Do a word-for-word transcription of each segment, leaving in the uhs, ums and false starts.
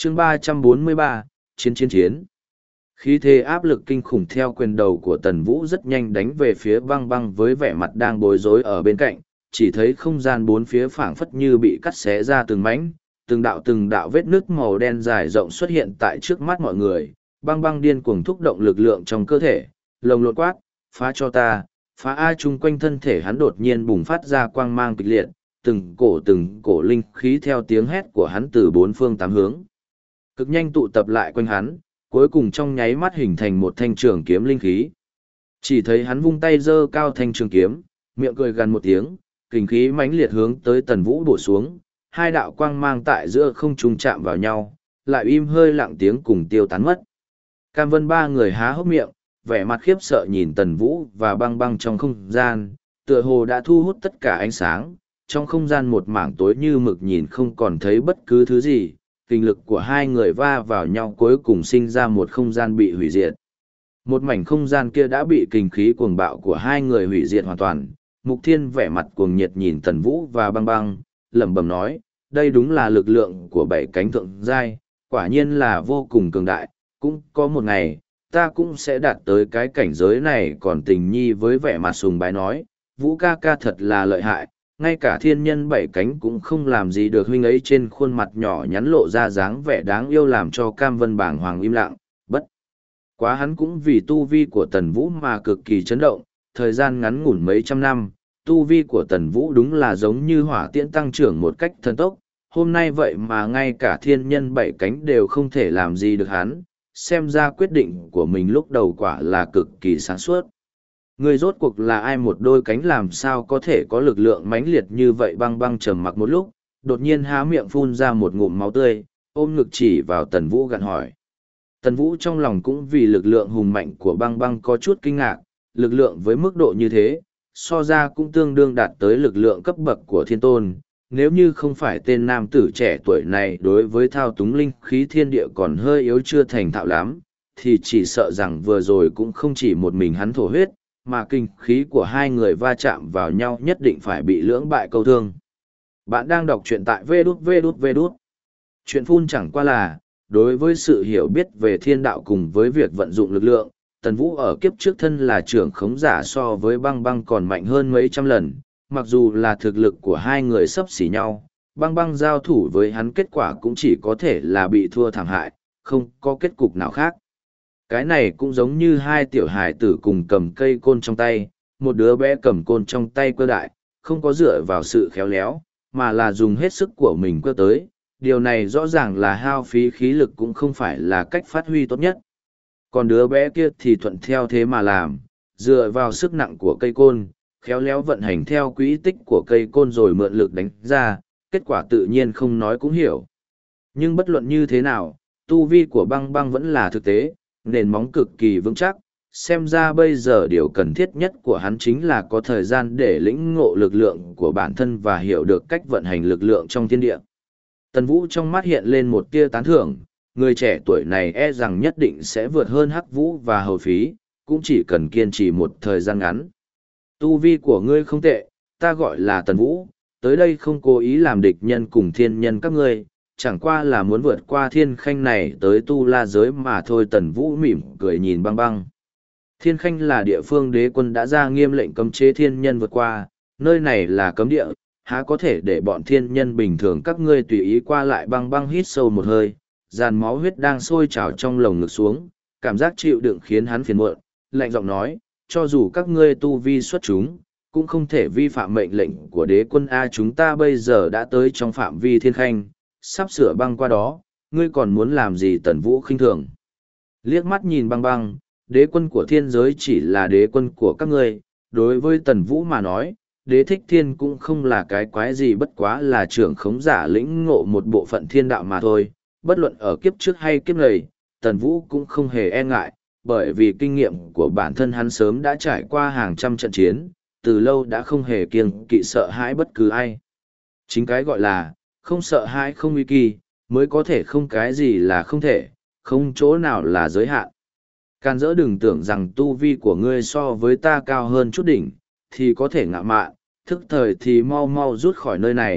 chương ba trăm bốn mươi ba, chiến chiến chiến. Khí thế áp lực kinh khủng theo quyền đầu của Tần Vũ rất nhanh đánh về phía băng băng với vẻ mặt đang bối rối ở bên cạnh, chỉ thấy không gian bốn phía phảng phất như bị cắt xé ra từng mảnh, từng đạo từng đạo vết nước màu đen dài rộng xuất hiện tại trước mắt mọi người, băng băng điên cuồng thúc động lực lượng trong cơ thể, lồng lộn quát, phá cho ta, phá A. Chung quanh thân thể hắn đột nhiên bùng phát ra quang mang kịch liệt, từng cổ từng cổ linh khí theo tiếng hét của hắn từ bốn phương tám hướng. Cực nhanh tụ tập lại quanh hắn, cuối cùng trong nháy mắt hình thành một thanh trường kiếm linh khí. Chỉ thấy hắn vung tay giơ cao thanh trường kiếm, miệng cười gần một tiếng, kình khí mãnh liệt hướng tới Tần Vũ bổ xuống, hai đạo quang mang tại giữa không trung chạm vào nhau, lại im hơi lặng tiếng cùng tiêu tán mất. Cam Vân ba người há hốc miệng, vẻ mặt khiếp sợ nhìn Tần Vũ và băng băng trong không gian, tựa hồ đã thu hút tất cả ánh sáng, trong không gian một mảng tối như mực nhìn không còn thấy bất cứ thứ gì, kinh lực của hai người va vào nhau cuối cùng sinh ra một không gian bị hủy diệt. Một mảnh không gian kia đã bị kinh khí cuồng bạo của hai người hủy diệt hoàn toàn. Mục Thiên vẻ mặt cuồng nhiệt nhìn Tần Vũ và băng băng, lẩm bẩm nói, đây đúng là lực lượng của bảy cánh thượng giai, quả nhiên là vô cùng cường đại, cũng có một ngày, ta cũng sẽ đạt tới cái cảnh giới này. Còn Tình Nhi với vẻ mặt sùng bái nói, Vũ ca ca thật là lợi hại, ngay cả thiên nhân bảy cánh cũng không làm gì được huynh ấy. Trên khuôn mặt nhỏ nhắn lộ ra dáng vẻ đáng yêu làm cho Cam Vân bảng hoàng im lặng, bất quá hắn cũng vì tu vi của Tần Vũ mà cực kỳ chấn động, thời gian ngắn ngủn mấy trăm năm, tu vi của Tần Vũ đúng là giống như hỏa tiễn tăng trưởng một cách thần tốc, hôm nay vậy mà ngay cả thiên nhân bảy cánh đều không thể làm gì được hắn, xem ra quyết định của mình lúc đầu quả là cực kỳ sáng suốt. Người rốt cuộc là ai, một đôi cánh làm sao có thể có lực lượng mãnh liệt như vậy? Băng băng trầm mặc một lúc, đột nhiên há miệng phun ra một ngụm máu tươi, ôm ngực chỉ vào Tần Vũ gặn hỏi. Tần Vũ trong lòng cũng vì lực lượng hùng mạnh của băng băng có chút kinh ngạc, lực lượng với mức độ như thế, so ra cũng tương đương đạt tới lực lượng cấp bậc của thiên tôn. Nếu như không phải tên nam tử trẻ tuổi này đối với thao túng linh khí thiên địa còn hơi yếu chưa thành thạo lắm, thì chỉ sợ rằng vừa rồi cũng không chỉ một mình hắn thổ huyết, mà kinh khí của hai người va chạm vào nhau nhất định phải bị lưỡng bại câu thương. Bạn đang đọc truyện tại vê đút vê đút vê đút. Chuyện phun chẳng qua là, đối với sự hiểu biết về thiên đạo cùng với việc vận dụng lực lượng, Tần Vũ ở kiếp trước thân là trưởng khống giả so với băng băng còn mạnh hơn mấy trăm lần, mặc dù là thực lực của hai người xấp xỉ nhau, băng băng giao thủ với hắn kết quả cũng chỉ có thể là bị thua thảm hại, không có kết cục nào khác. Cái này cũng giống như hai tiểu hài tử cùng cầm cây côn trong tay, một đứa bé cầm côn trong tay cơ đại, không có dựa vào sự khéo léo, mà là dùng hết sức của mình cơ tới. Điều này rõ ràng là hao phí khí lực cũng không phải là cách phát huy tốt nhất. Còn đứa bé kia thì thuận theo thế mà làm, dựa vào sức nặng của cây côn, khéo léo vận hành theo quỹ tích của cây côn rồi mượn lực đánh ra, kết quả tự nhiên không nói cũng hiểu. Nhưng bất luận như thế nào, tu vi của băng băng vẫn là thực tế, nền móng cực kỳ vững chắc, xem ra bây giờ điều cần thiết nhất của hắn chính là có thời gian để lĩnh ngộ lực lượng của bản thân và hiểu được cách vận hành lực lượng trong thiên địa. Tần Vũ trong mắt hiện lên một tia tán thưởng, người trẻ tuổi này e rằng nhất định sẽ vượt hơn Hắc Vũ và Hầu Phí, cũng chỉ cần kiên trì một thời gian ngắn. Tu vi của ngươi không tệ, ta gọi là Tần Vũ, tới đây không cố ý làm địch nhân cùng thiên nhân các ngươi, chẳng qua là muốn vượt qua thiên khanh này tới tu la giới mà thôi. Tần Vũ mỉm cười nhìn băng băng. Thiên khanh là địa phương đế quân đã ra nghiêm lệnh cấm chế thiên nhân vượt qua, nơi này là cấm địa, há có thể để bọn thiên nhân bình thường các ngươi tùy ý qua lại. Băng băng hít sâu một hơi, dàn máu huyết đang sôi trào trong lồng ngực xuống, cảm giác chịu đựng khiến hắn phiền muộn, lạnh giọng nói, cho dù các ngươi tu vi xuất chúng, cũng không thể vi phạm mệnh lệnh của đế quân A. Chúng ta bây giờ đã tới trong phạm vi thiên khanh, sắp sửa băng qua đó, ngươi còn muốn làm gì? Tần Vũ khinh thường liếc mắt nhìn băng băng, đế quân của thiên giới chỉ là đế quân của các ngươi. Đối với Tần Vũ mà nói, đế thích thiên cũng không là cái quái gì, bất quá là trưởng khống giả lĩnh ngộ một bộ phận thiên đạo mà thôi. Bất luận ở kiếp trước hay kiếp này, Tần Vũ cũng không hề e ngại, bởi vì kinh nghiệm của bản thân hắn sớm đã trải qua hàng trăm trận chiến, từ lâu đã không hề kiêng kỵ sợ hãi bất cứ ai. Chính cái gọi là không sợ hãi không nguy kỳ, mới có thể không cái gì là không thể, không chỗ nào là giới hạn. Can dỡ đừng tưởng rằng tu vi của ngươi so với ta cao hơn chút đỉnh, thì có thể ngạo mạn, thức thời thì mau mau rút khỏi nơi này,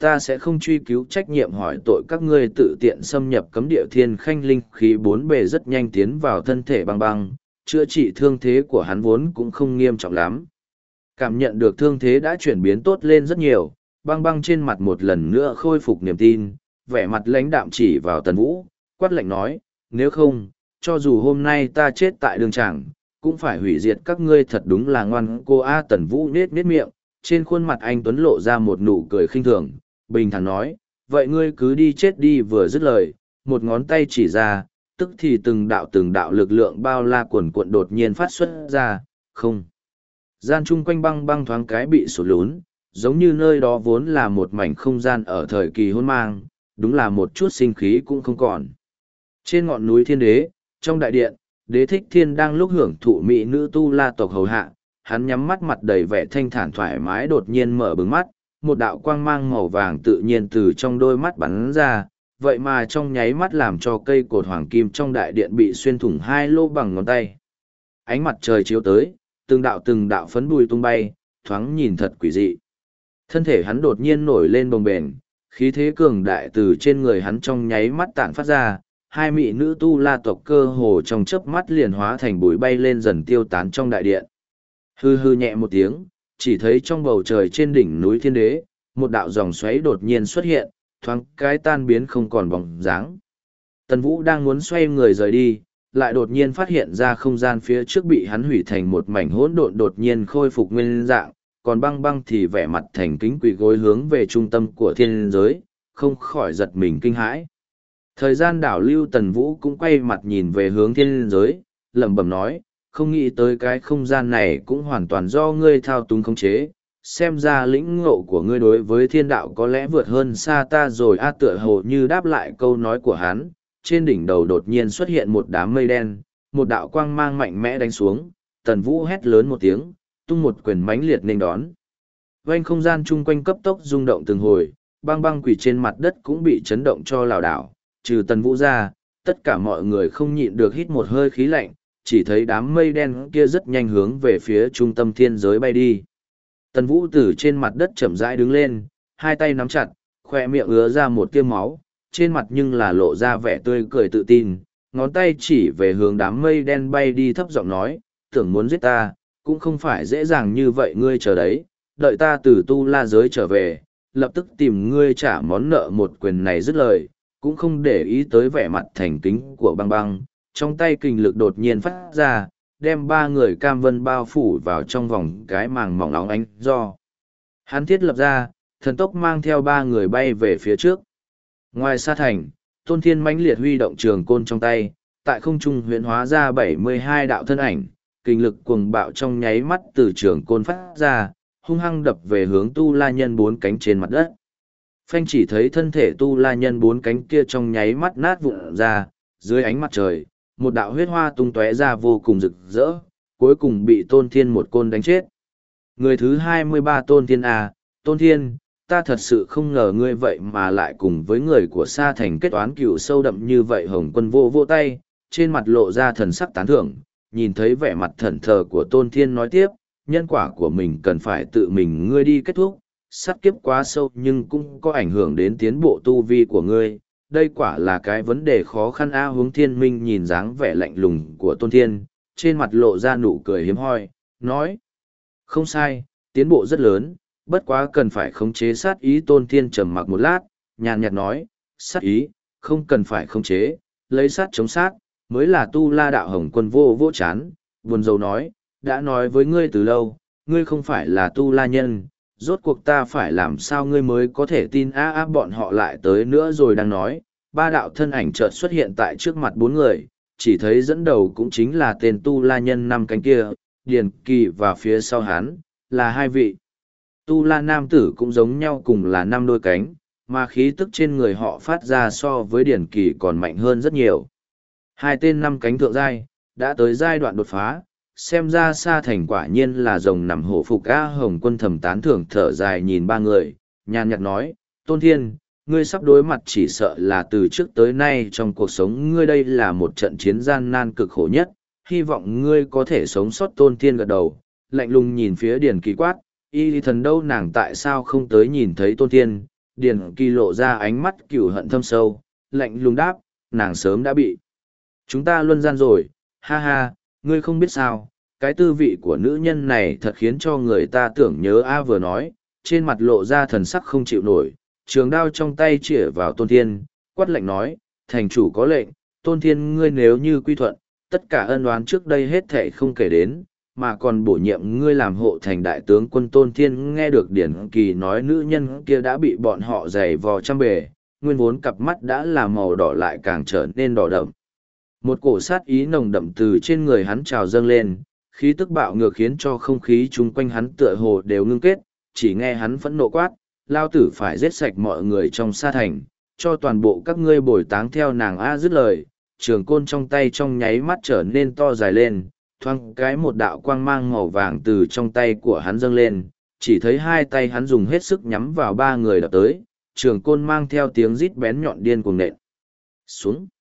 ta sẽ không truy cứu trách nhiệm hỏi tội các ngươi tự tiện xâm nhập cấm địa thiên khanh linh khí bốn bề rất nhanh tiến vào thân thể băng băng, chữa trị thương thế của hắn vốn cũng không nghiêm trọng lắm. Cảm nhận được thương thế đã chuyển biến tốt lên rất nhiều, băng băng trên mặt một lần nữa khôi phục niềm tin, vẻ mặt lãnh đạm chỉ vào Tần Vũ, quát lạnh nói, nếu không, cho dù hôm nay ta chết tại đường tràng, cũng phải hủy diệt các ngươi. Thật đúng là ngoan cô A. Tần Vũ nết nết miệng, trên khuôn mặt anh Tuấn lộ ra một nụ cười khinh thường, bình thản nói, vậy ngươi cứ đi chết đi. Vừa dứt lời, một ngón tay chỉ ra, tức thì từng đạo từng đạo lực lượng bao la cuồn cuộn đột nhiên phát xuất ra, không. Gian chung quanh băng băng thoáng cái bị sụt lún, giống như nơi đó vốn là một mảnh không gian ở thời kỳ hôn mang, đúng là một chút sinh khí cũng không còn. Trên ngọn núi thiên đế, trong đại điện, đế thích thiên đang lúc hưởng thụ mỹ nữ tu la tộc hầu hạ, hắn nhắm mắt mặt đầy vẻ thanh thản thoải mái đột nhiên mở bừng mắt, một đạo quang mang màu vàng tự nhiên từ trong đôi mắt bắn ra, vậy mà trong nháy mắt làm cho cây cột hoàng kim trong đại điện bị xuyên thủng hai lỗ bằng ngón tay. Ánh mặt trời chiếu tới, từng đạo từng đạo phấn bụi tung bay, thoáng nhìn thật quỷ dị. Thân thể hắn đột nhiên nổi lên bồng bềnh, khí thế cường đại từ trên người hắn trong nháy mắt tản phát ra, hai mỹ nữ tu la tộc cơ hồ trong chớp mắt liền hóa thành bụi bay lên dần tiêu tán trong đại điện. Hư hư nhẹ một tiếng, chỉ thấy trong bầu trời trên đỉnh núi thiên đế, một đạo dòng xoáy đột nhiên xuất hiện, thoáng cái tan biến không còn bóng dáng. Tần Vũ đang muốn xoay người rời đi, lại đột nhiên phát hiện ra không gian phía trước bị hắn hủy thành một mảnh hỗn độn đột nhiên khôi phục nguyên dạng, còn băng băng thì vẻ mặt thành kính quỳ gối hướng về trung tâm của thiên giới, không khỏi giật mình kinh hãi. Thời gian đảo lưu, Tần Vũ cũng quay mặt nhìn về hướng thiên giới, lẩm bẩm nói, không nghĩ tới cái không gian này cũng hoàn toàn do ngươi thao túng khống chế, xem ra lĩnh ngộ của ngươi đối với thiên đạo có lẽ vượt hơn xa ta rồi. A tựa hồ như đáp lại câu nói của hắn, trên đỉnh đầu đột nhiên xuất hiện một đám mây đen, một đạo quang mang mạnh mẽ đánh xuống, Tần Vũ hét lớn một tiếng, tung một quyền mãnh liệt nên đón. Vành không gian chung quanh cấp tốc rung động từng hồi, băng băng quỷ trên mặt đất cũng bị chấn động cho lảo đảo, trừ Tần Vũ ra, tất cả mọi người không nhịn được hít một hơi khí lạnh, chỉ thấy đám mây đen kia rất nhanh hướng về phía trung tâm thiên giới bay đi. Tần Vũ từ trên mặt đất chậm rãi đứng lên, hai tay nắm chặt, khoe miệng ứa ra một tia máu, trên mặt nhưng là lộ ra vẻ tươi cười tự tin, ngón tay chỉ về hướng đám mây đen bay đi thấp giọng nói, tưởng muốn giết ta, cũng không phải dễ dàng như vậy. Ngươi chờ đấy, đợi ta từ tu la giới trở về, lập tức tìm ngươi trả món nợ. Một quyền này dứt lời, cũng không để ý tới vẻ mặt thành kính của băng băng, trong tay kình lực đột nhiên phát ra, đem ba người cam vân bao phủ vào trong vòng cái màng mỏng óng ánh do hắn thiết lập ra, thần tốc mang theo ba người bay về phía trước. Ngoài xa thành, Tôn Thiên mãnh liệt huy động trường côn trong tay, tại không trung huyễn hóa ra bảy mươi hai đạo thân ảnh, kinh lực cuồng bạo trong nháy mắt từ trường côn phát ra, hung hăng đập về hướng tu la nhân bốn cánh trên mặt đất. Phanh chỉ thấy thân thể tu la nhân bốn cánh kia trong nháy mắt nát vụn ra, dưới ánh mặt trời, một đạo huyết hoa tung tóe ra vô cùng rực rỡ, cuối cùng bị Tôn Thiên một côn đánh chết. Người thứ hai mươi ba Tôn Thiên à, Tôn Thiên, ta thật sự không ngờ ngươi vậy mà lại cùng với người của Sa Thành kết oán cựu sâu đậm như vậy. Hồng Quân vô vô tay, trên mặt lộ ra thần sắc tán thưởng, nhìn thấy vẻ mặt thẫn thờ của Tôn Thiên nói tiếp, nhân quả của mình cần phải tự mình ngươi đi kết thúc, sát kiếp quá sâu nhưng cũng có ảnh hưởng đến tiến bộ tu vi của ngươi, đây quả là cái vấn đề khó khăn. A Hướng Thiên Minh nhìn dáng vẻ lạnh lùng của Tôn Thiên, trên mặt lộ ra nụ cười hiếm hoi, nói, không sai, tiến bộ rất lớn, bất quá cần phải khống chế sát ý. Tôn Thiên trầm mặc một lát, nhàn nhạt nói, sát ý, không cần phải khống chế, lấy sát chống sát, mới là tu la đạo. Hồng Quân vô vô chán, buồn rầu nói, đã nói với ngươi từ lâu, ngươi không phải là tu la nhân, rốt cuộc ta phải làm sao ngươi mới có thể tin. A á bọn họ lại tới nữa rồi. Đang nói, ba đạo thân ảnh chợt xuất hiện tại trước mặt bốn người, chỉ thấy dẫn đầu cũng chính là tên tu la nhân năm cánh kia, Điền Kỳ, và phía sau hắn là hai vị tu la nam tử cũng giống nhau, cùng là năm đôi cánh, mà khí tức trên người họ phát ra so với Điền Kỳ còn mạnh hơn rất nhiều. Hai tên năm cánh thượng giai đã tới giai đoạn đột phá, xem ra Sa Thành quả nhiên là rồng nằm hổ phục. A Hồng Quân thầm tán thưởng thở dài nhìn ba người, nhàn nhạt nói, Tôn Thiên, ngươi sắp đối mặt chỉ sợ là từ trước tới nay trong cuộc sống ngươi đây là một trận chiến gian nan cực khổ nhất, hy vọng ngươi có thể sống sót. Tôn Thiên gật đầu, lạnh lùng nhìn phía Điền Kỳ quát, y thần đâu, nàng tại sao không tới nhìn thấy Tôn Thiên, Điền Kỳ lộ ra ánh mắt cừu hận thâm sâu, lạnh lùng đáp, nàng sớm đã bị. Chúng ta luân gian rồi, ha ha, ngươi không biết sao, cái tư vị của nữ nhân này thật khiến cho người ta tưởng nhớ A vừa nói, trên mặt lộ ra thần sắc không chịu nổi, trường đao trong tay chĩa vào Tôn Thiên, quát lạnh nói, thành chủ có lệnh, Tôn Thiên ngươi nếu như quy thuận, tất cả ân oán trước đây hết thảy không kể đến, mà còn bổ nhiệm ngươi làm hộ thành đại tướng quân. Tôn Thiên nghe được Điển Kỳ nói nữ nhân kia đã bị bọn họ giày vò trăm bề, nguyên vốn cặp mắt đã là màu đỏ lại càng trở nên đỏ đậm. Một cổ sát ý nồng đậm từ trên người hắn trào dâng lên, khí tức bạo ngược khiến cho không khí chung quanh hắn tựa hồ đều ngưng kết, chỉ nghe hắn phẫn nộ quát, lao tử phải giết sạch mọi người trong sa thành, cho toàn bộ các ngươi bồi táng theo nàng. A dứt lời, trường côn trong tay trong nháy mắt trở nên to dài lên, thoáng cái một đạo quang mang màu vàng từ trong tay của hắn dâng lên, chỉ thấy hai tay hắn dùng hết sức nhắm vào ba người đập tới, trường côn mang theo tiếng rít bén nhọn điên cuồng nện xuống.